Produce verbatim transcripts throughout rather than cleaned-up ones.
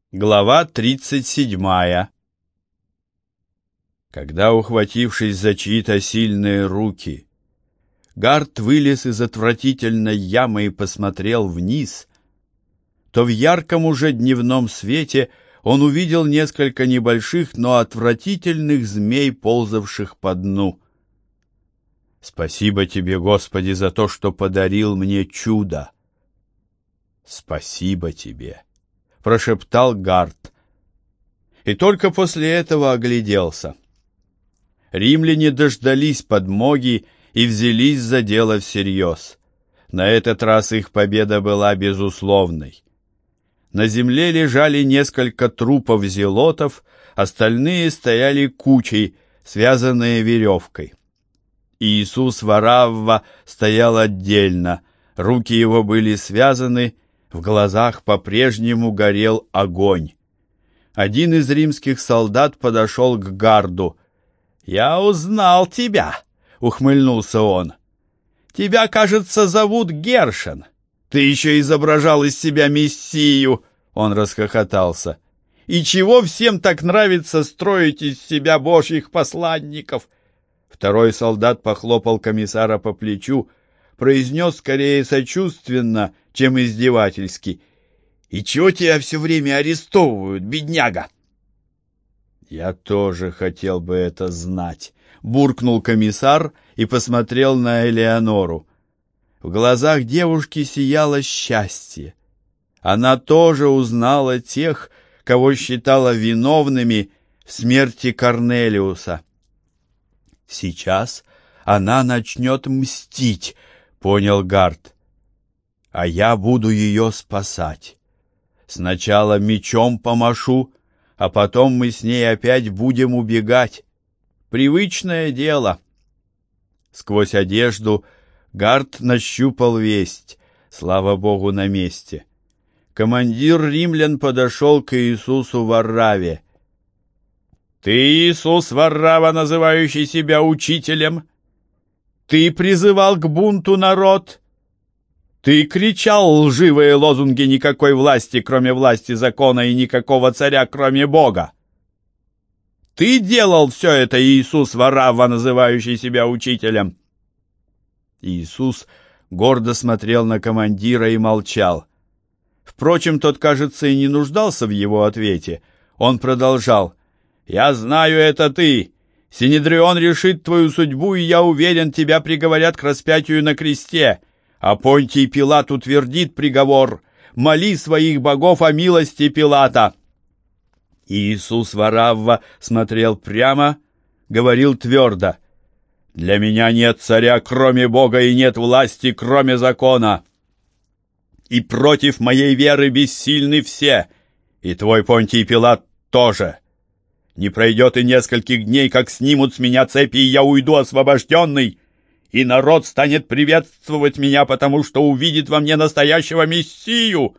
Глава тридцать седьмая. Когда, ухватившись за чьи-то сильные руки, Гарт вылез из отвратительной ямы и посмотрел вниз, то в ярком уже дневном свете он увидел несколько небольших, но отвратительных змей, ползавших по дну. «Спасибо тебе, Господи, за то, что подарил мне чудо! Спасибо тебе!» — прошептал Гарт. И только после этого огляделся. Римляне дождались подмоги и взялись за дело всерьез. На этот раз их победа была безусловной. На земле лежали несколько трупов зелотов, остальные стояли кучей, связанные веревкой. Иисус Варавва стоял отдельно, руки его были связаны, в глазах по-прежнему горел огонь. Один из римских солдат подошел к Гарду. «Я узнал тебя!» — ухмыльнулся он. «Тебя, кажется, зовут Гершен. Ты еще изображал из себя мессию!» — он расхохотался. «И чего всем так нравится строить из себя божьих посланников?» Второй солдат похлопал комиссара по плечу, произнес скорее сочувственно, чем издевательски: «И чего тебя все время арестовывают, бедняга?» «Я тоже хотел бы это знать», — буркнул комиссар и посмотрел на Элеонору. В глазах девушки сияло счастье. Она тоже узнала тех, кого считала виновными в смерти Корнелиуса. «Сейчас она начнет мстить», — понял Гарт. «А я буду ее спасать. Сначала мечом помашу, а потом мы с ней опять будем убегать. Привычное дело». Сквозь одежду Гарт нащупал весть, слава богу, на месте. Командир римлян подошел к Иисусу Варраве. «Ты, Иисус Варрава, называющий себя учителем? Ты призывал к бунту народ? Ты кричал лживые лозунги «никакой власти, кроме власти закона, и никакого царя, кроме Бога». Ты делал все это, Иисус Варрава, называющий себя учителем?» Иисус гордо смотрел на командира и молчал. Впрочем, тот, кажется, и не нуждался в его ответе. Он продолжал: «Я знаю, это ты. Синедрион решит твою судьбу, и я уверен, тебя приговорят к распятию на кресте. А Понтий Пилат утвердит приговор. Моли своих богов о милости Пилата». Иисус Варавва смотрел прямо, говорил твердо: «Для меня нет царя, кроме Бога, и нет власти, кроме закона. И против моей веры бессильны все, и твой Понтий Пилат тоже. Не пройдет и нескольких дней, как снимут с меня цепи, и я уйду освобожденный, и народ станет приветствовать меня, потому что увидит во мне настоящего мессию».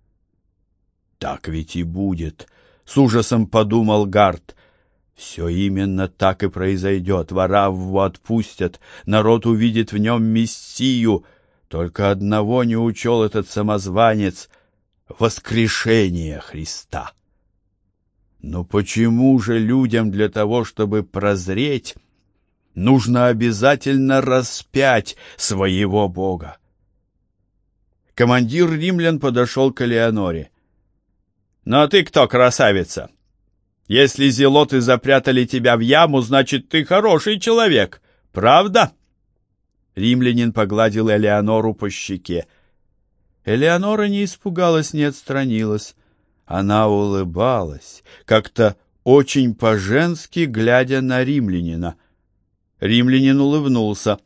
«Так ведь и будет», — с ужасом подумал Гарт. «Все именно так и произойдет. Варавву отпустят, народ увидит в нем мессию. Только одного не учел этот самозванец — воскрешение Христа». Но почему же людям для того, чтобы прозреть, нужно обязательно распять своего Бога? Командир римлян подошел к Элеоноре. «Ну а ты кто, красавица? Если зелоты запрятали тебя в яму, значит, ты хороший человек, правда?» Римлянин погладил Элеонору по щеке. Элеонора не испугалась, не отстранилась. Она улыбалась, как-то очень по-женски, глядя на римлянина. Римлянин улыбнулся.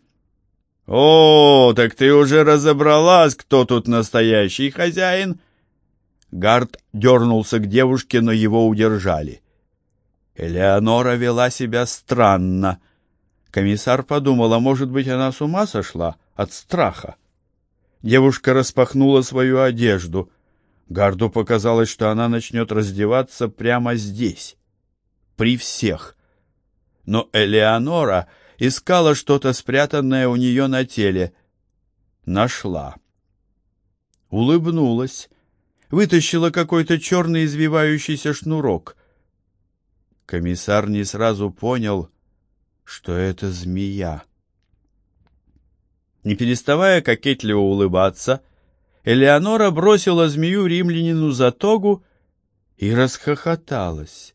«О, так ты уже разобралась, кто тут настоящий хозяин?» Гарт дернулся к девушке, но его удержали. Элеонора вела себя странно. Комиссар подумал, а может быть, она с ума сошла от страха. Девушка распахнула свою одежду. Гарду показалось, что она начнет раздеваться прямо здесь, при всех. Но Элеонора искала что-то, спрятанное у нее на теле. Нашла. Улыбнулась. вытащила какой-то черный извивающийся шнурок. Комиссар не сразу понял, что это змея. Не переставая кокетливо улыбаться, Элеонора бросила змею римлянину за тогу и расхохоталась.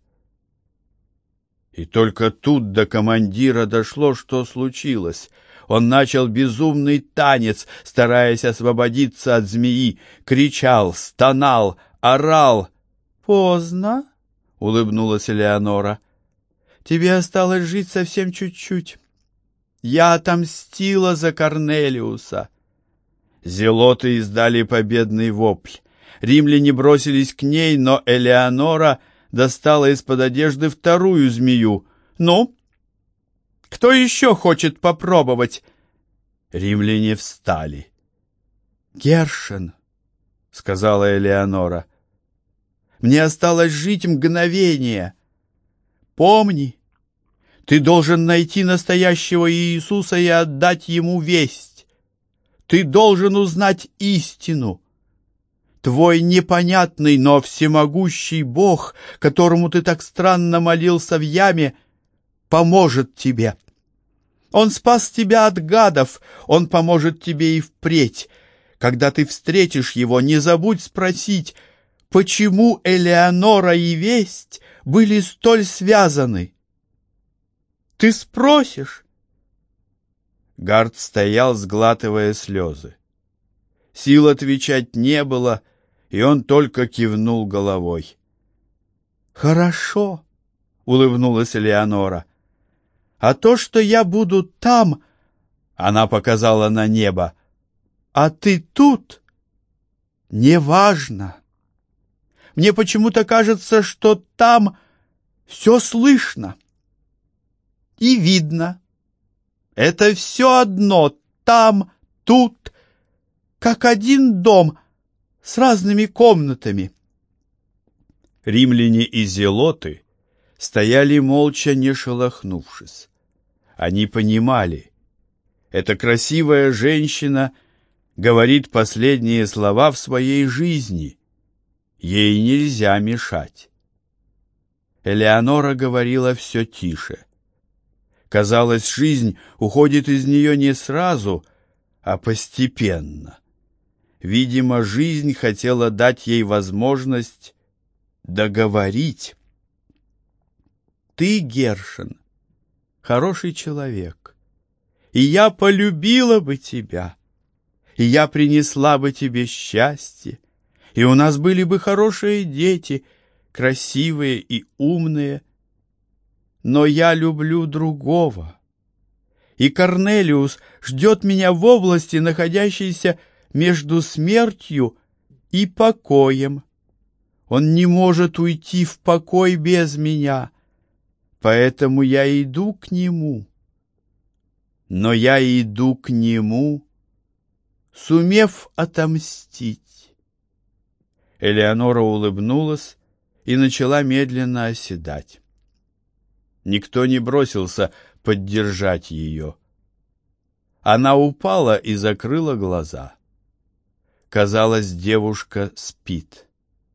И только тут до командира дошло, что случилось. Он начал безумный танец, стараясь освободиться от змеи, кричал, стонал, орал. «Поздно», — улыбнулась Элеонора. «Тебе осталось жить совсем чуть-чуть. Я отомстила за Корнелиуса». Зелоты издали победный вопль. Римляне бросились к ней, но Элеонора достала из-под одежды вторую змею. «Ну, кто еще хочет попробовать?» Римляне встали. «Гершен», — сказала Элеонора, — «мне осталось жить мгновение. Помни, ты должен найти настоящего Иисуса и отдать ему весть. Ты должен узнать истину. Твой непонятный, но всемогущий Бог, которому ты так странно молился в яме, поможет тебе. Он спас тебя от гадов, он поможет тебе и впредь. Когда ты встретишь его, не забудь спросить, почему Элеонора и весть были столь связаны. Ты спросишь?» Гард стоял, сглатывая слезы. Сил отвечать не было, и он только кивнул головой. «Хорошо», — улыбнулась Элеонора. «А то, что я буду там...» — она показала на небо. «А ты тут...» «Неважно. Мне почему-то кажется, что там все слышно и видно. Это все одно, там, тут, как один дом с разными комнатами». Римляне и зелоты стояли молча, не шелохнувшись. Они понимали, эта красивая женщина говорит последние слова в своей жизни. Ей нельзя мешать. Элеонора говорила все тише. Казалось, жизнь уходит из нее не сразу, а постепенно. Видимо, жизнь хотела дать ей возможность договорить. «Ты, Гершен, хороший человек, и я полюбила бы тебя, и я принесла бы тебе счастье, и у нас были бы хорошие дети, красивые и умные. Но я люблю другого, и Корнелиус ждет меня в области, находящейся между смертью и покоем. Он не может уйти в покой без меня, поэтому я иду к нему. Но я иду к нему, сумев отомстить». Элеонора улыбнулась и начала медленно оседать. Никто не бросился поддержать ее. Она упала и закрыла глаза. Казалось, девушка спит.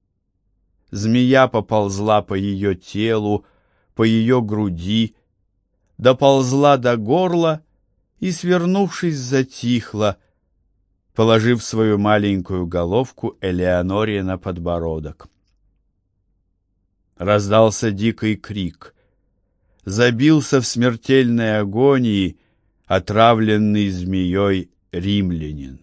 Змея поползла по ее телу, по ее груди, доползла до горла и, свернувшись, затихла, положив свою маленькую головку Элеоноре на подбородок. Раздался дикий крик. Забился в смертельной агонии отравленный змеей римлянин.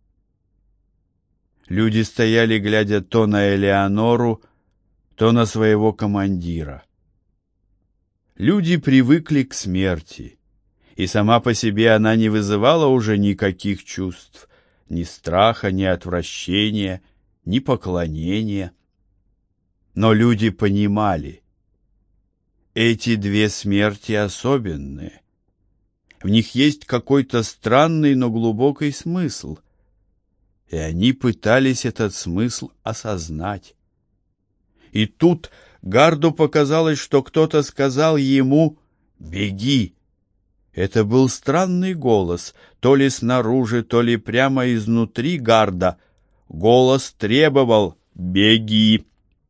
Люди стояли, глядя то на Элеонору, то на своего командира. Люди привыкли к смерти, и сама по себе она не вызывала уже никаких чувств, ни страха, ни отвращения, ни поклонения. Но люди понимали, эти две смерти особенные. В них есть какой-то странный, но глубокий смысл, и они пытались этот смысл осознать. И тут Гарду показалось, что кто-то сказал ему «Беги!». Это был странный голос, то ли снаружи, то ли прямо изнутри Гарда. Голос требовал Беги!»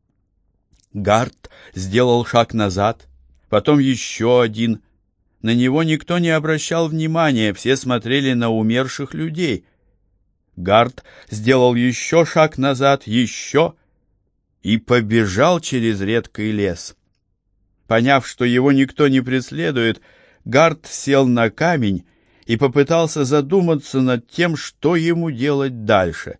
Гарт сделал шаг назад, потом еще один. На него никто не обращал внимания, все смотрели на умерших людей. Гарт сделал еще шаг назад, еще, и побежал через редкий лес. Поняв, что его никто не преследует, Гарт сел на камень и попытался задуматься над тем, что ему делать дальше.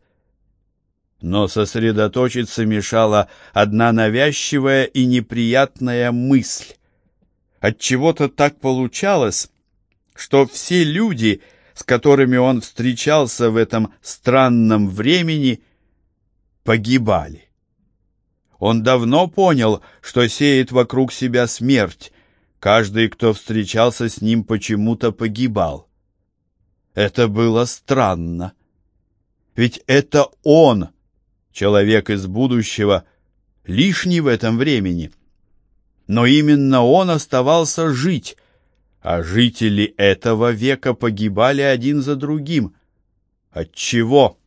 Но сосредоточиться мешала одна навязчивая и неприятная мысль. Отчего-то так получалось, что все люди, с которыми он встречался в этом странном времени, погибали. Он давно понял, что сеет вокруг себя смерть. Каждый, кто встречался с ним, почему-то погибал. Это было странно. Ведь это он, человек из будущего, лишний в этом времени. Но именно он оставался жить, а жители этого века погибали один за другим. Отчего?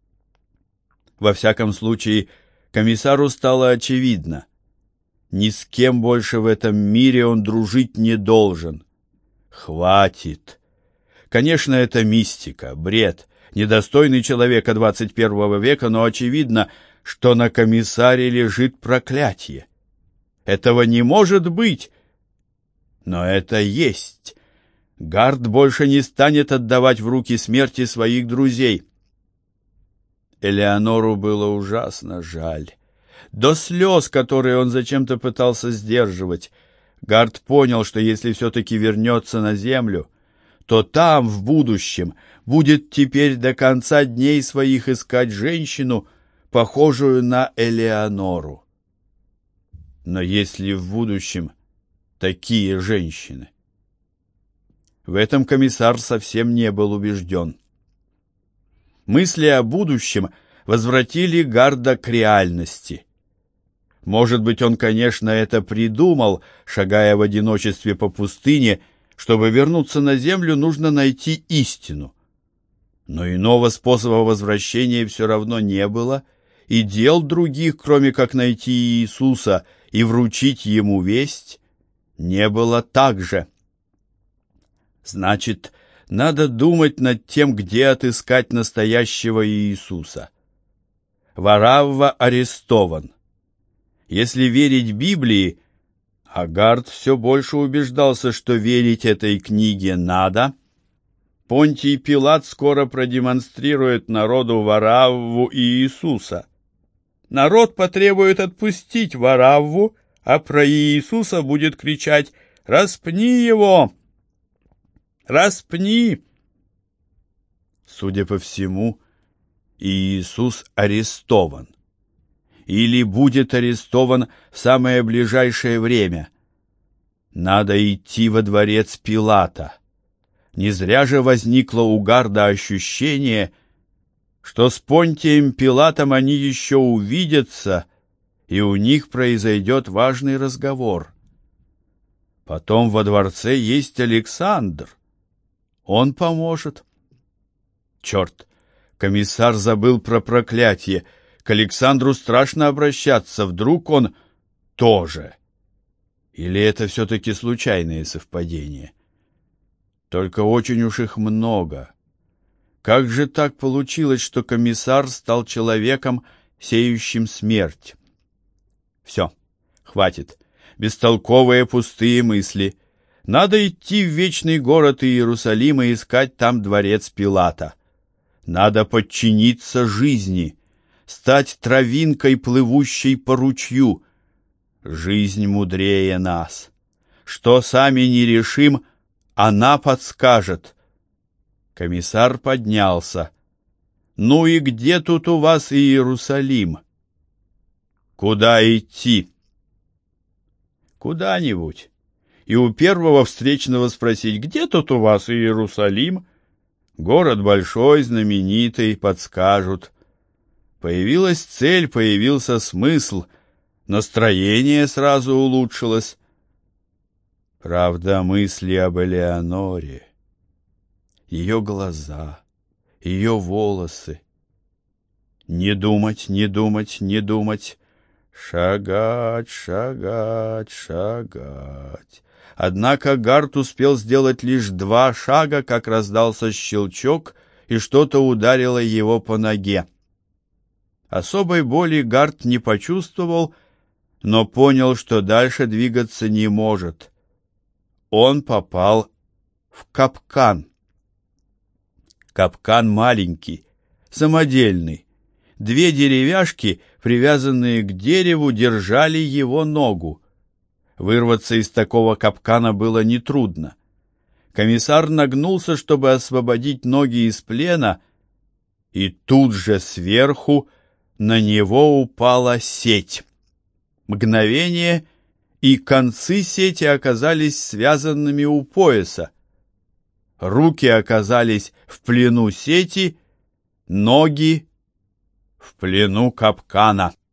Во всяком случае, комиссару стало очевидно. Ни с кем больше в этом мире он дружить не должен. Хватит. Конечно, это мистика, бред, недостойный человека двадцать первого века, но очевидно, что на комиссаре лежит проклятие. Этого не может быть. Но это есть. Гарт больше не станет отдавать в руки смерти своих друзей. Элеонору было ужасно жаль. До слез, которые он зачем-то пытался сдерживать. Гарт понял, что если все-таки вернется на землю, то там, в будущем, будет теперь до конца дней своих искать женщину, похожую на Элеонору. Но есть ли в будущем такие женщины? В этом комиссар совсем не был убежден. Мысли о будущем возвратили Гарда к реальности. Может быть, он, конечно, это придумал, шагая в одиночестве по пустыне. Чтобы вернуться на землю, нужно найти истину. Но иного способа возвращения все равно не было, и дел других, кроме как найти Иисуса и вручить ему весть, не было также. Значит, надо думать над тем, где отыскать настоящего Иисуса. Варавва арестован. Если верить Библии, а Гарт все больше убеждался, что верить этой книге надо, Понтий Пилат скоро продемонстрирует народу Варавву и Иисуса. Народ потребует отпустить Варавву, а про Иисуса будет кричать: «Распни его! Распни!» Судя по всему, Иисус арестован. Или будет арестован в самое ближайшее время. Надо идти во дворец Пилата. Не зря же возникло у Гарда ощущение, что с Понтием Пилатом они еще увидятся, и у них произойдет важный разговор. Потом во дворце есть Александр. Он поможет. Черт, комиссар забыл про проклятие. К Александру страшно обращаться, вдруг он тоже. Или это все-таки случайные совпадения? Только очень уж их много. Как же так получилось, что комиссар стал человеком, сеющим смерть? Все, хватит. Бестолковые пустые мысли. Надо идти в вечный город Иерусалим и искать там дворец Пилата. Надо подчиниться жизни, стать травинкой, плывущей по ручью. Жизнь мудрее нас. Что сами не решим, она подскажет. Комиссар поднялся. «Ну и где тут у вас Иерусалим?» «Куда идти?» «Куда-нибудь. И у первого встречного спросить: где тут у вас Иерусалим?» Город большой, знаменитый, подскажут. Появилась цель, появился смысл, настроение сразу улучшилось. Правда, мысли об Не думать, не думать, не думать. Шагать, шагать, шагать. Однако Гарт успел сделать лишь два шага, как раздался щелчок, и что-то ударило его по ноге. Особой боли Гарт не почувствовал, но понял, что дальше двигаться не может. Он попал в капкан. Капкан маленький, самодельный. Две деревяшки, привязанные к дереву, держали его ногу. Вырваться из такого капкана было нетрудно. Комиссар нагнулся, чтобы освободить ноги из плена, и тут же сверху на него упала сеть. Мгновение, и концы сети оказались связанными у пояса. Руки оказались в плену сети, ноги в плену капкана.